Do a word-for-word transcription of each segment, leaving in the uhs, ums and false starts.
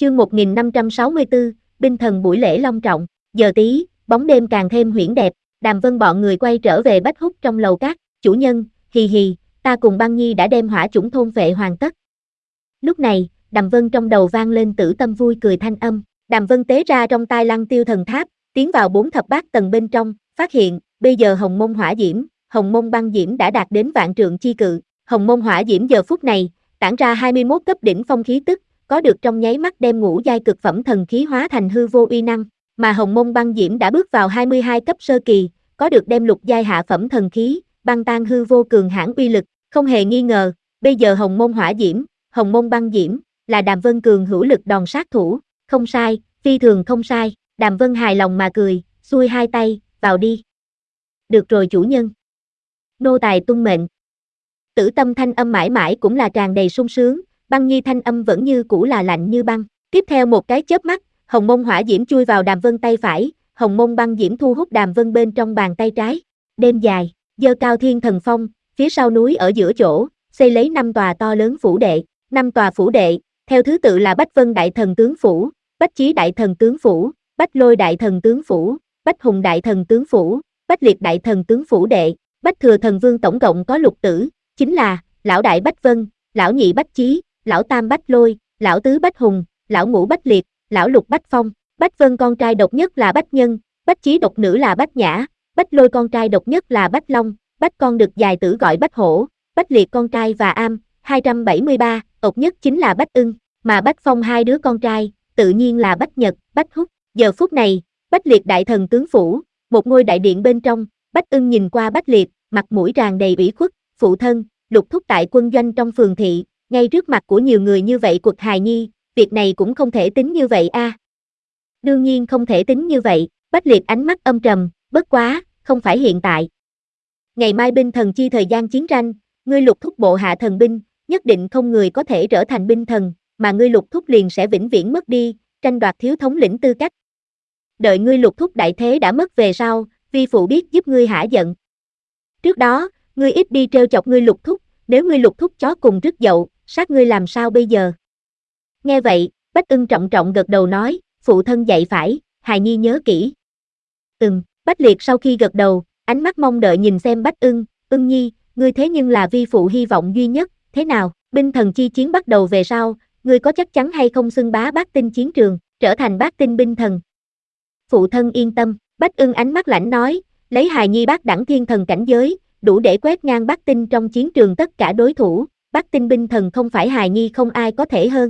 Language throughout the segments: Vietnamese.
Chương một nghìn năm trăm sáu mươi tư, binh thần buổi lễ long trọng. Giờ tí, bóng đêm càng thêm huyễn đẹp, Đàm Vân bọn người quay trở về Bách Húc trong lầu cát. Chủ nhân, hì hì, ta cùng Băng Nhi đã đem hỏa chủng thôn vệ hoàn tất. Lúc này, Đàm Vân trong đầu vang lên Tử Tâm vui cười thanh âm. Đàm Vân tế ra trong tai Lăng Tiêu thần tháp, tiến vào bốn thập bát tầng bên trong, phát hiện, bây giờ hồng môn hỏa diễm, hồng môn băng diễm đã đạt đến vạn trượng chi cự. Hồng môn hỏa diễm giờ phút này, tản ra hai mươi mốt cấp đỉnh phong khí tức, có được trong nháy mắt đem ngũ giai cực phẩm thần khí hóa thành hư vô uy năng, mà hồng môn băng diễm đã bước vào hai mươi hai cấp sơ kỳ, có được đem lục giai hạ phẩm thần khí, băng tan hư vô cường hãn uy lực, không hề nghi ngờ, bây giờ hồng môn hỏa diễm, hồng môn băng diễm, là Đàm Vân cường hữu lực đòn sát thủ, không sai, phi thường không sai, Đàm Vân hài lòng mà cười, xuôi hai tay, vào đi. Được rồi chủ nhân. Nô tài tuân mệnh. Tử Tâm thanh âm mãi mãi cũng là tràn đầy sung sướng, Băng Nhi thanh âm vẫn như cũ là lạnh như băng. Tiếp theo một cái chớp mắt, hồng môn hỏa diễm chui vào Đàm Vân tay phải, hồng môn băng diễm thu hút Đàm Vân bên trong bàn tay trái. Đêm dài, dơ cao thiên thần phong, phía sau núi ở giữa chỗ, xây lấy năm tòa to lớn phủ đệ, năm tòa phủ đệ, theo thứ tự là Bách Vân Đại Thần Tướng Phủ, Bách Chí Đại Thần Tướng Phủ, Bách Lôi Đại Thần Tướng Phủ, Bách Hùng Đại Thần Tướng Phủ, Bách Liệt Đại Thần Tướng Phủ đệ, Bách Thừa Thần Vương tổng cộng có lục tử, chính là lão đại Bách Vân, lão nhị Bách Chí, lão tam Bách Lôi, lão tứ Bách Hùng, lão ngũ Bách Liệt, lão lục Bách Phong. Bách Vân con trai độc nhất là Bách Nhân, Bách Chí độc nữ là Bách Nhã, Bách Lôi con trai độc nhất là Bách Long, Bách con được dài tử gọi Bách Hổ, Bách Liệt con trai và am, hai trăm bảy mươi ba, độc nhất chính là Bách Ưng, mà Bách Phong hai đứa con trai, tự nhiên là Bách Nhật, Bách Húc. Giờ phút này, Bách Liệt Đại Thần Tướng Phủ, một ngôi đại điện bên trong, Bách Ưng nhìn qua Bách Liệt, mặt mũi tràn đầy ủy khuất, phụ thân, lục thúc tại quân doanh trong phường thị, ngay trước mặt của nhiều người như vậy quật hài nhi, việc này cũng không thể tính như vậy a. À. Đương nhiên không thể tính như vậy, Bách Liệt ánh mắt âm trầm, bất quá, không phải hiện tại. Ngày mai binh thần chi thời gian chiến tranh, ngươi lục thúc bộ hạ thần binh, nhất định không người có thể trở thành binh thần, mà ngươi lục thúc liền sẽ vĩnh viễn mất đi, tranh đoạt thiếu thống lĩnh tư cách. Đợi ngươi lục thúc đại thế đã mất về sau, vi phụ biết giúp ngươi hả giận. Trước đó, ngươi ít đi trêu chọc ngươi lục thúc, nếu ngươi lục thúc chó cùng rứt dậu, sát ngươi làm sao bây giờ? Nghe vậy, Bách Ưng trọng trọng gật đầu nói, phụ thân dạy phải, hài nhi nhớ kỹ. Ừm, Bách Liệt sau khi gật đầu, ánh mắt mong đợi nhìn xem Bách Ưng, Ưng nhi, ngươi thế nhưng là vi phụ hy vọng duy nhất, thế nào, binh thần chi chiến bắt đầu về sau, ngươi có chắc chắn hay không xưng bá bát tinh chiến trường, trở thành bát tinh binh thần? Phụ thân yên tâm, Bách Ưng ánh mắt lãnh nói, lấy hài nhi bát đẳng thiên thần cảnh giới, đủ để quét ngang bát tinh trong chiến trường tất cả đối thủ, bát tinh binh thần không phải hài nhi không ai có thể hơn.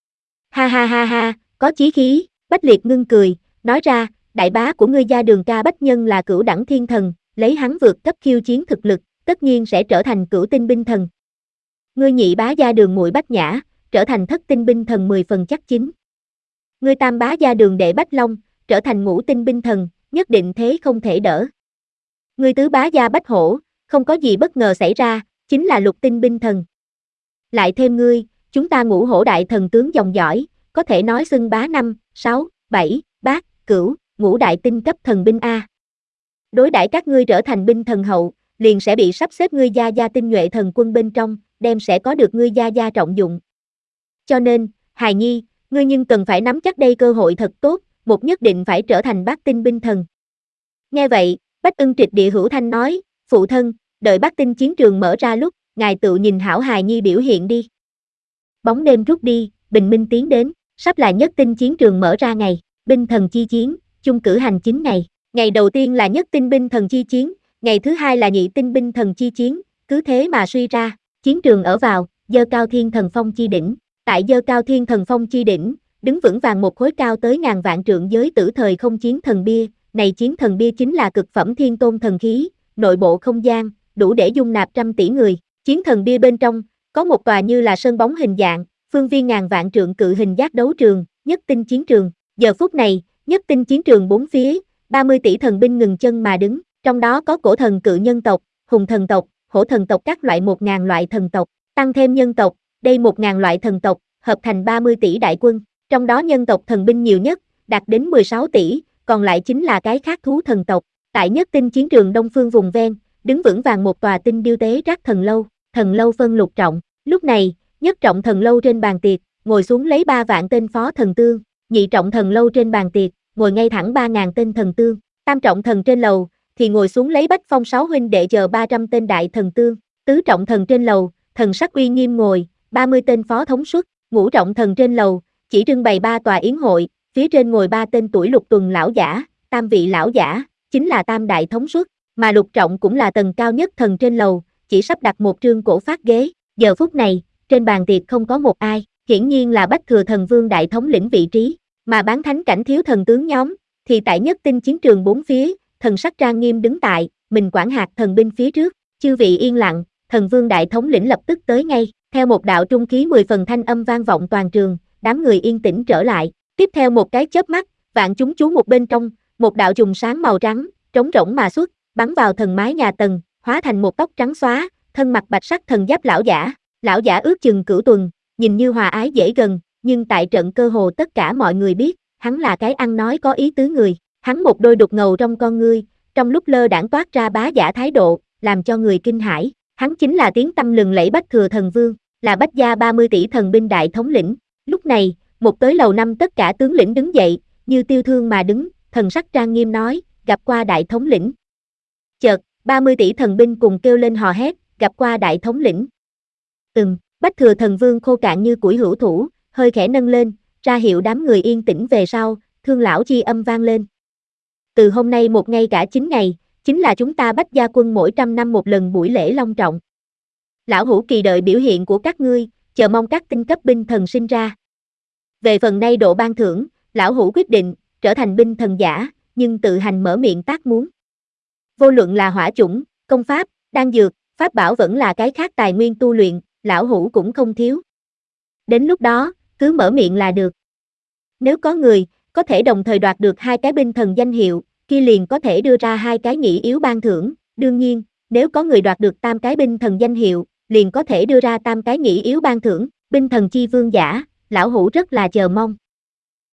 Ha ha ha ha, có chí khí, Bách Liệt ngưng cười, nói ra, đại bá của ngươi gia Đường ca Bách Nhân là cửu đẳng thiên thần, lấy hắn vượt cấp khiêu chiến thực lực, tất nhiên sẽ trở thành cửu tinh binh thần. Ngươi nhị bá gia Đường muội Bách Nhã, trở thành thất tinh binh thần mười phần chắc chính. Ngươi tam bá gia Đường đệ Bách Long, trở thành ngũ tinh binh thần, nhất định thế không thể đỡ. Ngươi tứ bá gia Bách Hổ, không có gì bất ngờ xảy ra, chính là lục tinh binh thần. Lại thêm ngươi, chúng ta ngũ hổ đại thần tướng dòng dõi, có thể nói xưng bá năm, sáu, bảy, bát, cửu, ngũ đại tinh cấp thần binh A. Đối đãi các ngươi trở thành binh thần hậu, liền sẽ bị sắp xếp ngươi gia gia tinh nhuệ thần quân bên trong, đem sẽ có được ngươi gia gia trọng dụng. Cho nên, hài nhi, ngươi nhưng cần phải nắm chắc đây cơ hội thật tốt, một nhất định phải trở thành bát tinh binh thần. Nghe vậy, Bách Ưng trịch địa hữu thanh nói, phụ thân, đợi bát tinh chiến trường mở ra lúc, ngài tự nhìn hảo hài nhi biểu hiện đi. Bóng đêm rút đi, bình minh tiến đến, sắp là nhất tinh chiến trường mở ra ngày, binh thần chi chiến, chung cử hành chín ngày. Ngày đầu tiên là nhất tinh binh thần chi chiến, ngày thứ hai là nhị tinh binh thần chi chiến, cứ thế mà suy ra, chiến trường ở vào, dơ cao thiên thần phong chi đỉnh. Tại dơ cao thiên thần phong chi đỉnh, đứng vững vàng một khối cao tới ngàn vạn trượng giới tử thời không chiến thần bia, này chiến thần bia chính là cực phẩm thiên tôn thần khí, nội bộ không gian, đủ để dung nạp trăm tỷ người. Chiến thần bia bên trong, có một tòa như là sân bóng hình dạng, phương viên ngàn vạn trượng cự hình giác đấu trường, nhất tinh chiến trường. Giờ phút này, nhất tinh chiến trường bốn phía, ba mươi tỷ thần binh ngừng chân mà đứng, trong đó có cổ thần cự nhân tộc, hùng thần tộc, hổ thần tộc các loại một ngàn loại thần tộc, tăng thêm nhân tộc, đây một ngàn loại thần tộc, hợp thành ba mươi tỷ đại quân, trong đó nhân tộc thần binh nhiều nhất, đạt đến mười sáu tỷ, còn lại chính là cái khác thú thần tộc. Tại nhất tinh chiến trường đông phương vùng ven, đứng vững vàng một tòa tinh điêu tế rác thần lâu, thần lâu phân lục trọng, lúc này, nhất trọng thần lâu trên bàn tiệc, ngồi xuống lấy ba vạn tên phó thần tương, nhị trọng thần lâu trên bàn tiệc, ngồi ngay thẳng ba ngàn tên thần tương, tam trọng thần trên lầu, thì ngồi xuống lấy bách phong sáu huynh đệ chờ ba trăm tên đại thần tương, tứ trọng thần trên lầu, thần sắc uy nghiêm ngồi, ba mươi tên phó thống suất, ngũ trọng thần trên lầu, chỉ trưng bày ba tòa yến hội, phía trên ngồi ba tên tuổi lục tuần lão giả, tam vị lão giả, chính là tam đại thống suất, mà lục trọng cũng là tầng cao nhất thần trên lầu, chỉ sắp đặt một trương cổ phát ghế, giờ phút này, trên bàn tiệc không có một ai, hiển nhiên là Bách Thừa Thần Vương đại thống lĩnh vị trí, mà bán thánh cảnh thiếu thần tướng nhóm, thì tại nhất tinh chiến trường bốn phía, thần sắc trang nghiêm đứng tại, mình quản hạt thần binh phía trước, chư vị yên lặng, thần vương đại thống lĩnh lập tức tới ngay, theo một đạo trung khí mười phần thanh âm vang vọng toàn trường, đám người yên tĩnh trở lại, tiếp theo một cái chớp mắt, vạn chúng chú một bên trong, một đạo trùng sáng màu trắng, trống rỗng mà xuất, bắn vào thần mái nhà Tần, hóa thành một tóc trắng xóa, thân mặc bạch sắc thần giáp lão giả, lão giả ước chừng cửu tuần, nhìn như hòa ái dễ gần, nhưng tại trận cơ hồ tất cả mọi người biết, hắn là cái ăn nói có ý tứ người, hắn một đôi đục ngầu trong con ngươi, trong lúc lơ đãng toát ra bá giả thái độ, làm cho người kinh hãi, hắn chính là tiếng tăm lừng lẫy Bách Thừa Thần Vương, là Bách gia ba mươi tỷ thần binh đại thống lĩnh. Lúc này, một tới lầu năm tất cả tướng lĩnh đứng dậy, như tiêu thương mà đứng, thần sắc trang nghiêm nói, gặp qua đại thống lĩnh. Chợt, ba mươi tỷ thần binh cùng kêu lên hò hét, gặp qua đại thống lĩnh. Ừm, Bách Thừa Thần Vương khô cạn như củi hữu thủ, hơi khẽ nâng lên, ra hiệu đám người yên tĩnh về sau, thương lão chi âm vang lên. Từ hôm nay một ngày cả chín ngày, chính là chúng ta Bách gia quân mỗi trăm năm một lần buổi lễ long trọng. Lão hữu kỳ đợi biểu hiện của các ngươi, chờ mong các tinh cấp binh thần sinh ra. Về phần nay độ ban thưởng, lão hữu quyết định, trở thành binh thần giả, nhưng tự hành mở miệng tác muốn. Vô luận là hỏa chủng, công pháp, đan dược, pháp bảo vẫn là cái khác tài nguyên tu luyện, lão hữu cũng không thiếu. Đến lúc đó, cứ mở miệng là được. Nếu có người, có thể đồng thời đoạt được hai cái binh thần danh hiệu, kia liền có thể đưa ra hai cái nhị yếu ban thưởng, đương nhiên, nếu có người đoạt được tam cái binh thần danh hiệu, liền có thể đưa ra tam cái nhị yếu ban thưởng, binh thần chi vương giả, lão hữu rất là chờ mong.